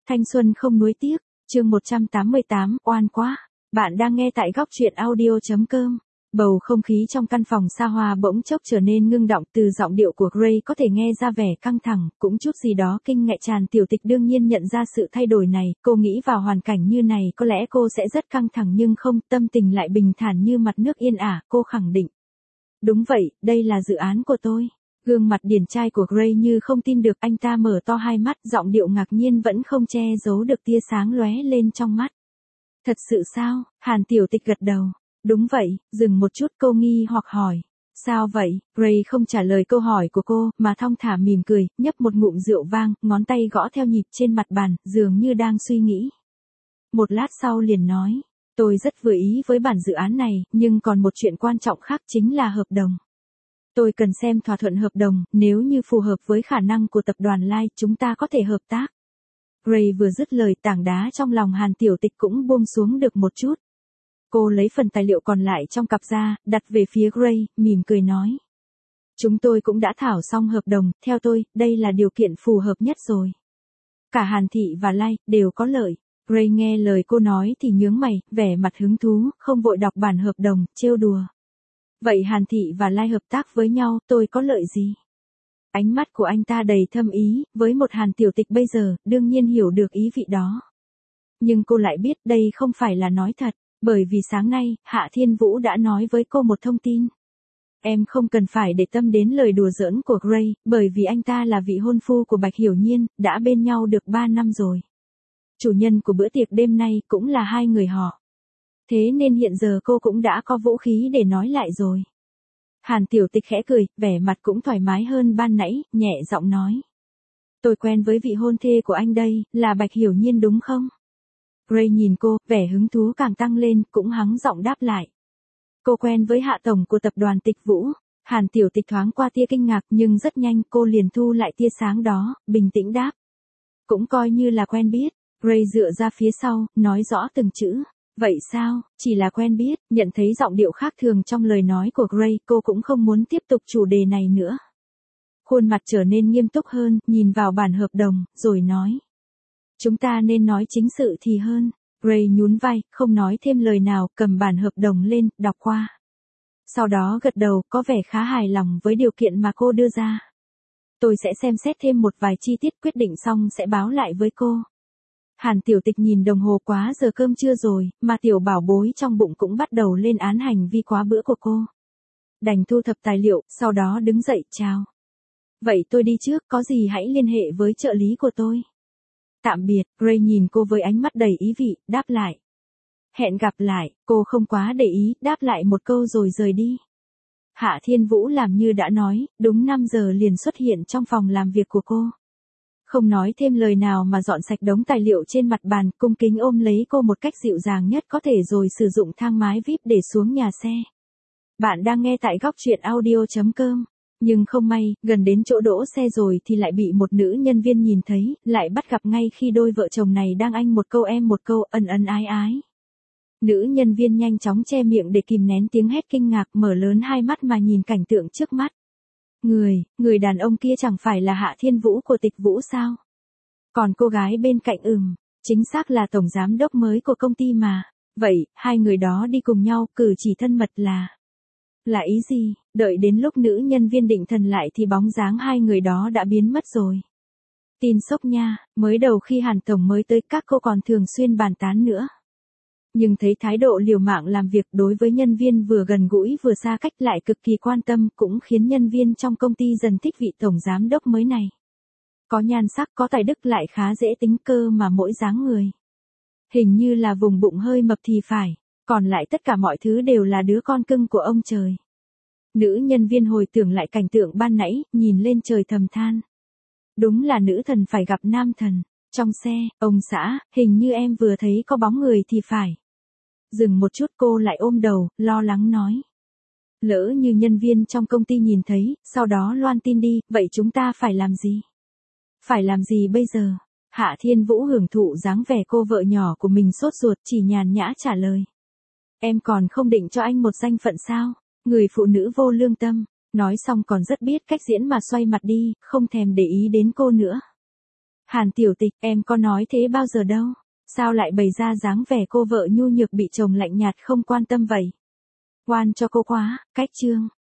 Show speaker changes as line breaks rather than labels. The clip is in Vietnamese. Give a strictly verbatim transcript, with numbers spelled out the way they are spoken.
Thanh xuân không nuối tiếc, chương một trăm tám mươi tám, oan quá. Bạn đang nghe tại góc truyện audio chấm com. Bầu không khí trong căn phòng xa hoa bỗng chốc trở nên ngưng động, từ giọng điệu của Gray có thể nghe ra vẻ căng thẳng, cũng chút gì đó kinh ngại tràn. Tiểu Tịch đương nhiên nhận ra sự thay đổi này, cô nghĩ vào hoàn cảnh như này có lẽ cô sẽ rất căng thẳng nhưng không, tâm tình lại bình thản như mặt nước yên ả, cô khẳng định. Đúng vậy, đây là dự án của tôi. Gương mặt điển trai của Gray như không tin được, anh ta mở to hai mắt, giọng điệu ngạc nhiên vẫn không che giấu được tia sáng lóe lên trong mắt. Thật sự sao? Hàn Tiểu Tịch gật đầu. Đúng vậy, dừng một chút cô nghi hoặc hỏi. Sao vậy? Gray không trả lời câu hỏi của cô, mà thong thả mỉm cười, nhấp một ngụm rượu vang, ngón tay gõ theo nhịp trên mặt bàn, dường như đang suy nghĩ. Một lát sau liền nói, tôi rất vừa ý với bản dự án này, nhưng còn một chuyện quan trọng khác chính là hợp đồng. Tôi cần xem thỏa thuận hợp đồng, nếu như phù hợp với khả năng của tập đoàn Light, chúng ta có thể hợp tác. Gray vừa dứt lời, tảng đá trong lòng Hàn Tiểu Tịch cũng buông xuống được một chút. Cô lấy phần tài liệu còn lại trong cặp ra, đặt về phía Gray, mỉm cười nói. Chúng tôi cũng đã thảo xong hợp đồng, theo tôi, đây là điều kiện phù hợp nhất rồi. Cả Hàn Thị và Light đều có lợi. Gray nghe lời cô nói thì nhướng mày, vẻ mặt hứng thú, không vội đọc bản hợp đồng, trêu đùa. Vậy Hàn Thị và Lai hợp tác với nhau, tôi có lợi gì? Ánh mắt của anh ta đầy thâm ý, với một Hàn Tiểu Tịch bây giờ, đương nhiên hiểu được ý vị đó. Nhưng cô lại biết đây không phải là nói thật, bởi vì sáng nay, Hạ Thiên Vũ đã nói với cô một thông tin. Em không cần phải để tâm đến lời đùa giỡn của Gray, bởi vì anh ta là vị hôn phu của Bạch Hiểu Nhiên, đã bên nhau được ba năm rồi. Chủ nhân của bữa tiệc đêm nay cũng là hai người họ. Thế nên hiện giờ cô cũng đã có vũ khí để nói lại rồi. Hàn Tiểu Tịch khẽ cười, vẻ mặt cũng thoải mái hơn ban nãy, nhẹ giọng nói. Tôi quen với vị hôn thê của anh đây, là Bạch Hiểu Nhiên đúng không? Gray nhìn cô, vẻ hứng thú càng tăng lên, cũng hắng giọng đáp lại. Cô quen với Hạ Tổng của tập đoàn Tịch Vũ. Hàn Tiểu Tịch thoáng qua tia kinh ngạc nhưng rất nhanh cô liền thu lại tia sáng đó, bình tĩnh đáp. Cũng coi như là quen biết. Gray dựa ra phía sau, nói rõ từng chữ. Vậy sao, chỉ là quen biết, nhận thấy giọng điệu khác thường trong lời nói của Gray, cô cũng không muốn tiếp tục chủ đề này nữa. Khuôn mặt trở nên nghiêm túc hơn, nhìn vào bản hợp đồng, rồi nói. Chúng ta nên nói chính sự thì hơn. Gray nhún vai, không nói thêm lời nào, cầm bản hợp đồng lên, đọc qua. Sau đó gật đầu, có vẻ khá hài lòng với điều kiện mà cô đưa ra. Tôi sẽ xem xét thêm một vài chi tiết, quyết định xong sẽ báo lại với cô. Hàn Tiểu Tịch nhìn đồng hồ, quá giờ cơm trưa rồi, mà tiểu bảo bối trong bụng cũng bắt đầu lên án hành vi quá bữa của cô. Đành thu thập tài liệu, sau đó đứng dậy, chào. Vậy tôi đi trước, có gì hãy liên hệ với trợ lý của tôi. Tạm biệt. Gray nhìn cô với ánh mắt đầy ý vị, đáp lại. Hẹn gặp lại. Cô không quá để ý, đáp lại một câu rồi rời đi. Hạ Thiên Vũ làm như đã nói, đúng năm giờ liền xuất hiện trong phòng làm việc của cô. Không nói thêm lời nào mà dọn sạch đống tài liệu trên mặt bàn, cung kính ôm lấy cô một cách dịu dàng nhất có thể rồi sử dụng thang máy vi ai pi để xuống nhà xe. Bạn đang nghe tại góc truyện audio chấm com. Nhưng không may, gần đến chỗ đỗ xe rồi thì lại bị một nữ nhân viên nhìn thấy, lại bắt gặp ngay khi đôi vợ chồng này đang anh một câu em một câu, ân ân ái ái. Nữ nhân viên nhanh chóng che miệng để kìm nén tiếng hét kinh ngạc, mở lớn hai mắt mà nhìn cảnh tượng trước mắt. Người, người đàn ông kia chẳng phải là Hạ Thiên Vũ của Tịch Vũ sao? Còn cô gái bên cạnh ừm, chính xác là tổng giám đốc mới của công ty mà. Vậy, hai người đó đi cùng nhau, cử chỉ thân mật là... Là ý gì? Đợi đến lúc nữ nhân viên định thần lại thì bóng dáng hai người đó đã biến mất rồi. Tin sốc nha, mới đầu khi Hàn Tổng mới tới các cô còn thường xuyên bàn tán nữa. Nhưng thấy thái độ liều mạng làm việc đối với nhân viên vừa gần gũi vừa xa cách lại cực kỳ quan tâm, cũng khiến nhân viên trong công ty dần thích vị tổng giám đốc mới này. Có nhan sắc, có tài đức, lại khá dễ tính, cơ mà mỗi dáng người. Hình như là vùng bụng hơi mập thì phải, còn lại tất cả mọi thứ đều là đứa con cưng của ông trời. Nữ nhân viên hồi tưởng lại cảnh tượng ban nãy, nhìn lên trời thầm than. Đúng là nữ thần phải gặp nam thần. Trong xe, ông xã, hình như em vừa thấy có bóng người thì phải. Dừng một chút cô lại ôm đầu, lo lắng nói. Lỡ như nhân viên trong công ty nhìn thấy, sau đó loan tin đi, vậy chúng ta phải làm gì? Phải làm gì bây giờ? Hạ Thiên Vũ hưởng thụ dáng vẻ cô vợ nhỏ của mình sốt ruột, chỉ nhàn nhã trả lời. Em còn không định cho anh một danh phận sao? Người phụ nữ vô lương tâm, nói xong còn rất biết cách diễn mà xoay mặt đi, không thèm để ý đến cô nữa. Hàn Tiểu Tịch, em có nói thế bao giờ đâu. Sao lại bày ra dáng vẻ cô vợ nhu nhược bị chồng lạnh nhạt không quan tâm vậy? Oan cho cô quá, cách chương.